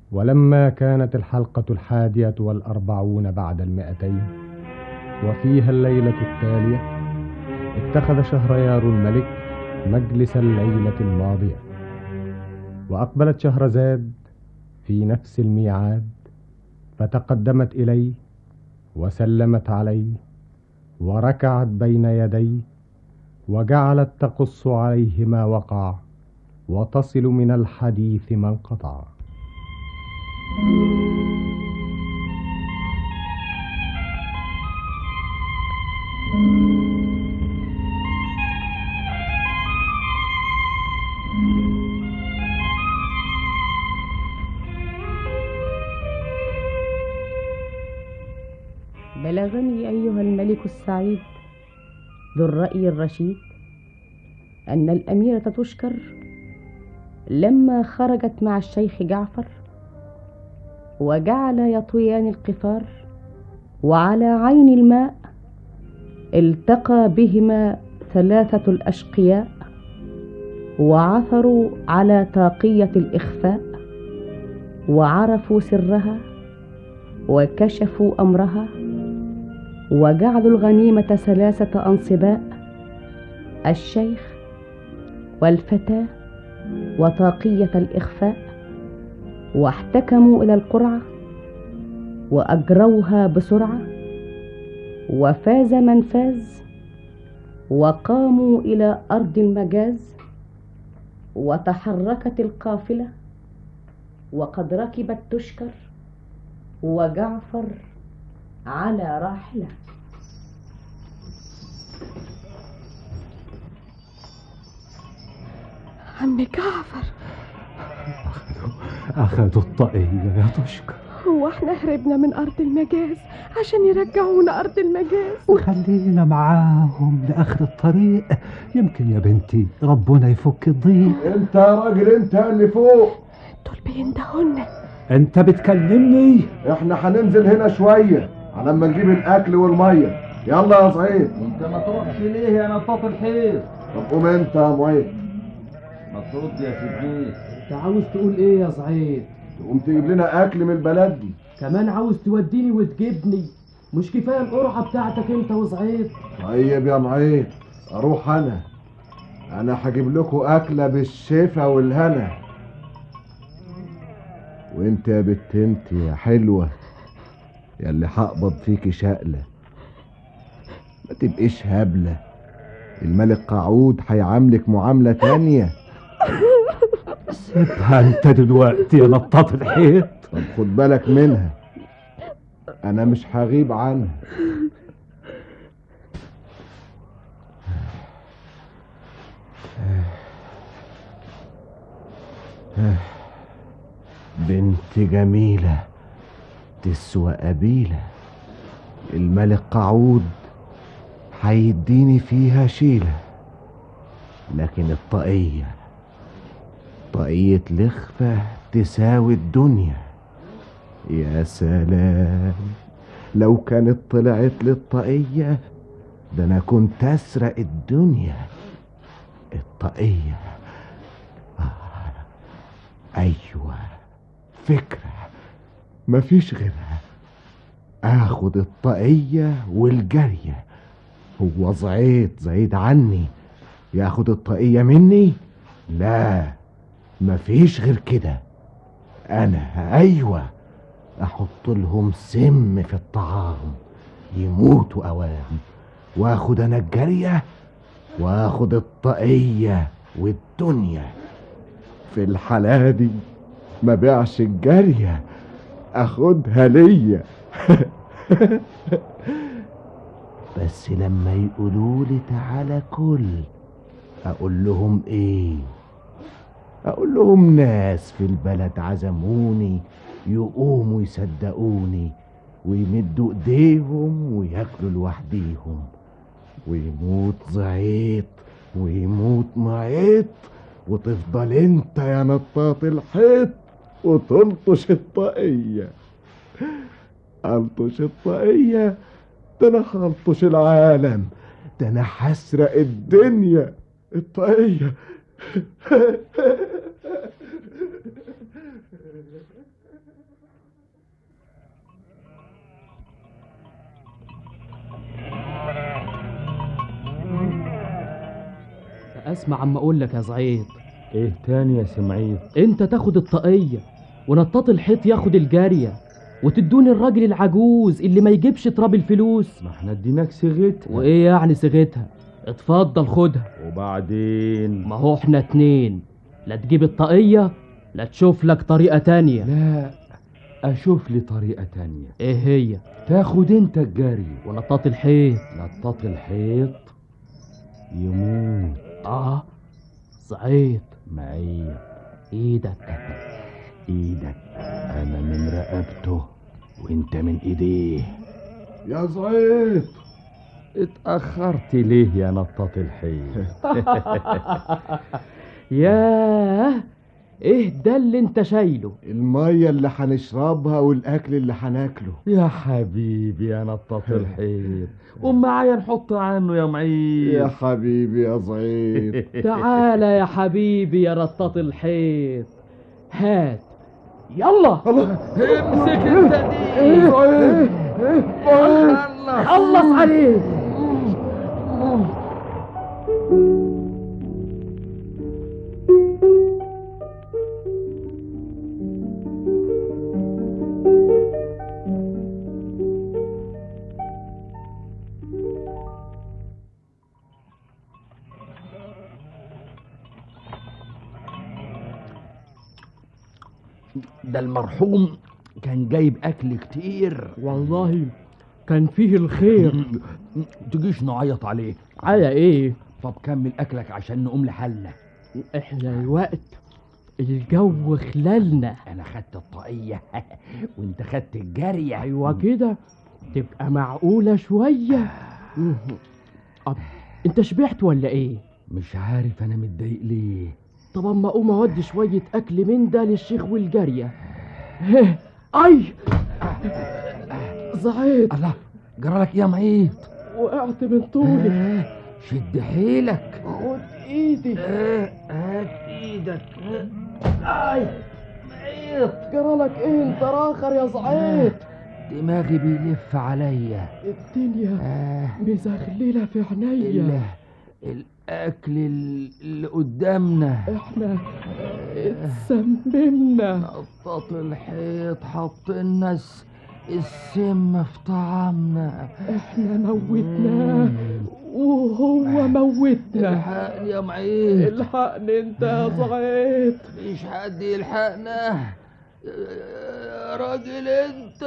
ولما كانت الحلقة 41 بعد 200 وفيها الليلة التالية، اتخذ شهريار الملك مجلس الليلة الماضية، وأقبلت شهرزاد في نفس الميعاد، فتقدمت إليه وسلمت عليه وركعت بين يديه، وجعلت تقص عليه ما وقع وتصل من الحديث ما انقطع. بلغني أيها الملك السعيد ذو الرأي الرشيد أن الأميرة تشكر لما خرجت مع الشيخ جعفر وجعل يطويان القفار، وعلى عين الماء التقى بهما 3 الأشقياء، وعثروا على طاقية الإخفاء، وعرفوا سرها وكشفوا أمرها، وجعلوا الغنيمة 3 أنصباء: الشيخ والفتاة وطاقية الإخفاء، واحتكموا إلى القرعة وأجروها بسرعة، وفاز من فاز، وقاموا إلى أرض المجاز، وتحركت القافلة، وقد ركبت تشكر وجعفر على راحلة. عم جعفر، أخذوا الطاقية يا تشكر. هو احنا هربنا من أرض المجاز عشان يرجعونا أرض المجاز؟ وخلينا معاهم لآخر الطريق، يمكن يا بنتي ربنا يفك الضيق. انت يا راجل، انت اللي فوق. دول بيندهولنا. انت بتكلمني؟ احنا هننزل هنا شوية على ما نجيب الأكل والمية. يلا يا سعيد. انت ما تروحش ليه يا نطاط الحيط؟ طب قوم انت يا معيد. ما ترد يا سيدي. انت عاوز تقول ايه يا سعيد؟ تقوم تجيب لنا أكل من البلد دي. كمان عاوز توديني وتجيبني؟ مش كفايه القرعه بتاعتك انت وسعيد؟ طيب يا معيد، اروح انا هجيب لكم أكلة بالشفا والهنا. وانت يا بت انت يا حلوة، يا اللي هقبض فيكي شقلة، ما تبقيش هبلة. الملك قعود هيعاملك معاملة تانية. سيبها انت دلوقتي يا نطاط الحيط. طب خد بالك منها، انا مش هغيب عنها. بنت جميلة تسوى قبيلة. الملك قعود هيديني فيها شيلة، لكن الطاقية، طاقية لخفة تساوي الدنيا. يا سلام، لو كانت طلعت للطاقية ده انا كنت اسرق الدنيا. الطاقية ايوه، فكرة مفيش غيرها. اخد الطاقية والجارية. هو زعيد عني ياخد الطاقية مني؟ لا، مفيش غير كده. انا ايوه احط لهم سم في الطعام يموتوا اوام، واخد انا الجارية واخد الطاقية والدنيا. في الحالة دي ما بيعش الجارية، اخدها ليا. بس لما يقولوا لي تعالى كل، اقول لهم ايه؟ اقول لهم ناس في البلد عزموني، يقوموا يصدقوني ويمدوا ايديهم وياكلوا لوحديهم، ويموت زعيط ويموت معيط، وتفضل انت يا نطاط الحيط وتلطش الطاقية. الطش الطاقية؟ ده انا هلطش العالم، ده انا هسرق الدنيا. الطاقية. اسمع عم اقول لك يا سعيد. ايه تاني يا سمعيد؟ انت تاخد الطاقية ونطاط الحيط ياخد الجارية، وتدوني الراجل العجوز اللي ما يجيبش تراب الفلوس. ما احنا اديناك صيغتها. وايه يعني صيغتها؟ اتفضل خدها. وبعدين؟ ما هو احنا 2، لا تجيب الطاقية لا تشوف لك طريقة تانية. لا، اشوف لي طريقة تانية. ايه هي؟ تاخد انت الجري ونطاط الحيط. نطاط الحيط يموت. سعيد معي ايدك. انا من رقبته وانت من ايديه. يا زعيد، اتأخرت ليه يا نطاط الحيط؟ ياه، ايه ده اللي انت شايله؟ المية اللي هنشربها والأكل اللي هناكله. يا حبيبي يا نطاط الحيط، ومعايا نحط عنه يا معيد. يا حبيبي يا زعيد. تعالى يا حبيبي يا نطاط الحيط، هات يلا. امسك انت دي. خلص عليه. ده المرحوم كان جايب اكل كتير والله كان فيه الخير. تجيش نعيط عليه. على ايه؟ طب كمل اكلك عشان نقوم لحالنا. احنا الوقت الجو خلالنا. انا خدت الطاقية وانت خدت الجارية. ايوه كده تبقى معقولة شوية. انت شبعت ولا ايه؟ مش عارف انا متضايق ليه. طب اما اقوم اودي شوية اكل من ده للشيخ والجارية. اي زعيت. الله، جرالك يا معيد؟ وقعت من طولي. شد حيلك. خد ايدي. هات ايدك. اي معيط. جرالك ايه انت راخر يا زعيت؟ دماغي بيلف عليا. الدنيا مزغللة في عينيا. الاكل اللي قدامنا احنا اتسممنا. نطاط الحيط حط لنا السم في طعامنا. احنا موتناه وهو موتنا. الحقني يا معيد. الحقني انت يا زعيت. مفيش حد يلحقنا يا راجل انت.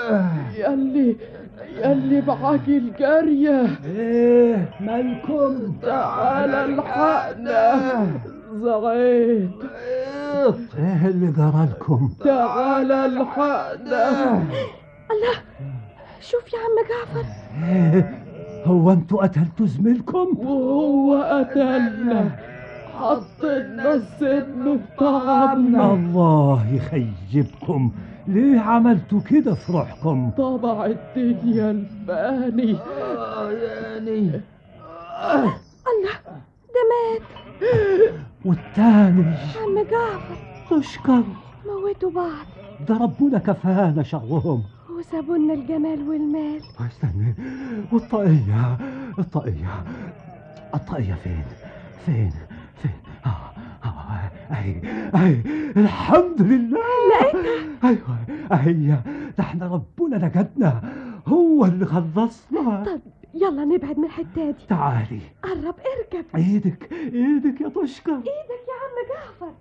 ياللي معاك الجارية. ايه مالكم؟ تعالى الحقنا زعيت. ايه اللي جرالكم؟ تعالى الحقنا. الله، شوف يا عم جعفر. ايه هو انتوا قتلتوا زميلكم؟ وهو قتلنا، حطينا السم في طعامنا. الله يخيبكم، ليه عملتوا كده في روحكم؟ طبع الدنيا الفاني. يعني الله، ده مات. والتاني عم جعفر تشكر، موتوا بعض ده ربنا كفانا شرهم. وسابولنا الجمال والمال. استنى، والطاقية الطاقية فين اهي الحمد لله لقيتها. ايوه هي، ده احنا ربنا نجدنا، هو اللي خلصنا. طب يلا نبعد من الحتة دي. تعالي قرب، اركب. ايدك يا تشكر. ايدك يا عم جعفر.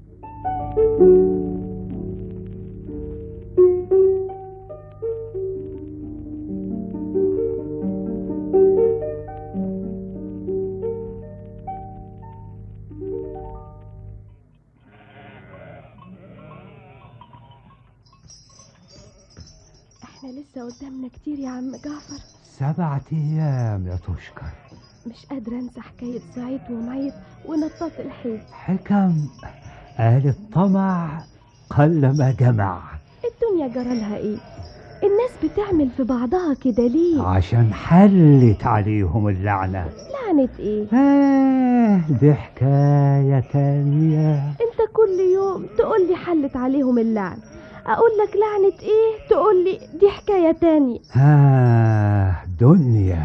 احنا لسه قدامنا كتير يا عم جعفر. 7 أيام يا تشكر. مش قادرة انسى حكاية سعيد ومعيط ونطاط الحيط. حكم قال الطمع قلما جمع. الدنيا جرالها ايه؟ الناس بتعمل في بعضها كده ليه؟ عشان حلت عليهم اللعنة. لعنة ايه؟ دي حكاية تانية. انت كل يوم تقولي حلت عليهم اللعنة، اقول لك لعنة ايه تقولي دي حكاية تانية. دنيا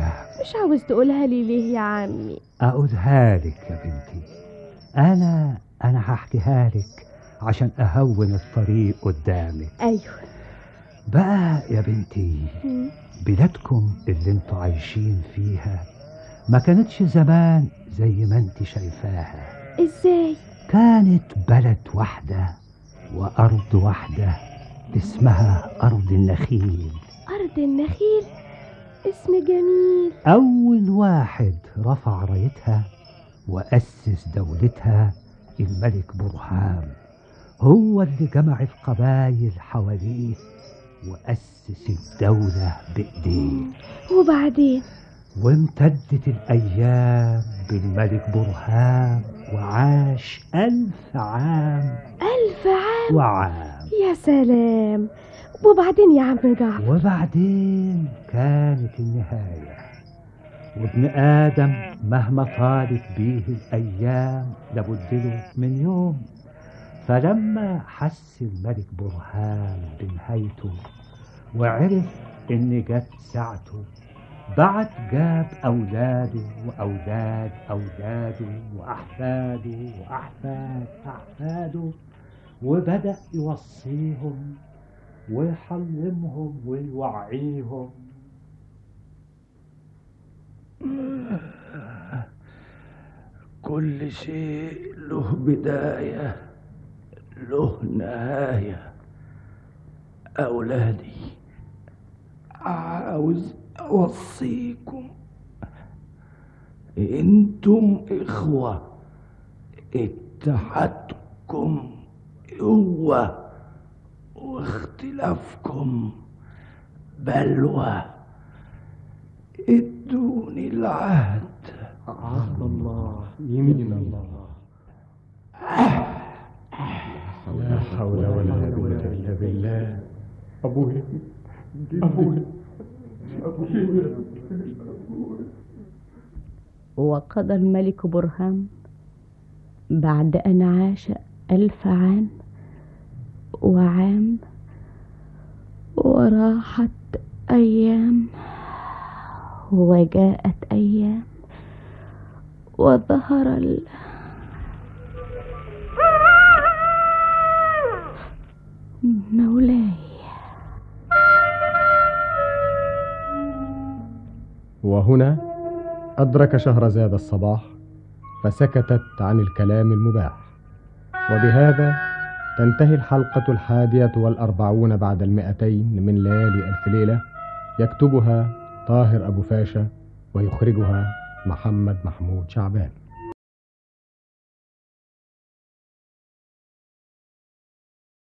مش عاوز تقولها لي ليه يا عمي؟ أقولها لك يا بنتي. أنا هحكيها لك عشان أهون الطريق قدامك. أيوه. بقى يا بنتي، بلادكم اللي انتوا عايشين فيها ما كانتش زمان زي ما انت شايفاها. إزاي؟ كانت بلد واحدة وأرض واحدة اسمها أرض النخيل. أرض النخيل؟ اسم جميل. أول واحد رفع رايتها وأسس دولتها الملك برهان، هو اللي جمع القبائل حواليه وأسس الدولة بإيديه. وبعدين؟ وامتدت الأيام بالملك برهان وعاش 1000 عام. 1000 عام؟ وعام. يا سلام. وبعدين يا عم جعفر؟ وبعدين كانت النهاية، وابن آدم مهما طالت بيه الأيام لابد له من يوم. فلما حس الملك برهان بنهايته وعرف إن جت ساعته، جاب أولاده وأولاد أولاده وأحفاده وأحفاد أحفاده، وبدأ يوصيهم ويحلمهم ويوعيهم. كل شيء له بداية له نهاية. أولادي، عاوز أوصيكم، انتم إخوة، اتحادكم قوة واختلافكم بلوى. ادوني العهد. عهد الله. يمين الله. لا حول ولا قوة إلا بالله. أبوي وقضى الملك برهان بعد أن عاش 1000 عام وعام، وراحت أيام وجاءت أيام، وظهر مولاي. وهنا أدرك شهرزاد الصباح فسكتت عن الكلام المباح. وبهذا تنتهي الحلقة 41 بعد 200 من ليالي ألف ليلة، يكتبها طاهر أبو فاشا ويخرجها محمد محمود شعبان.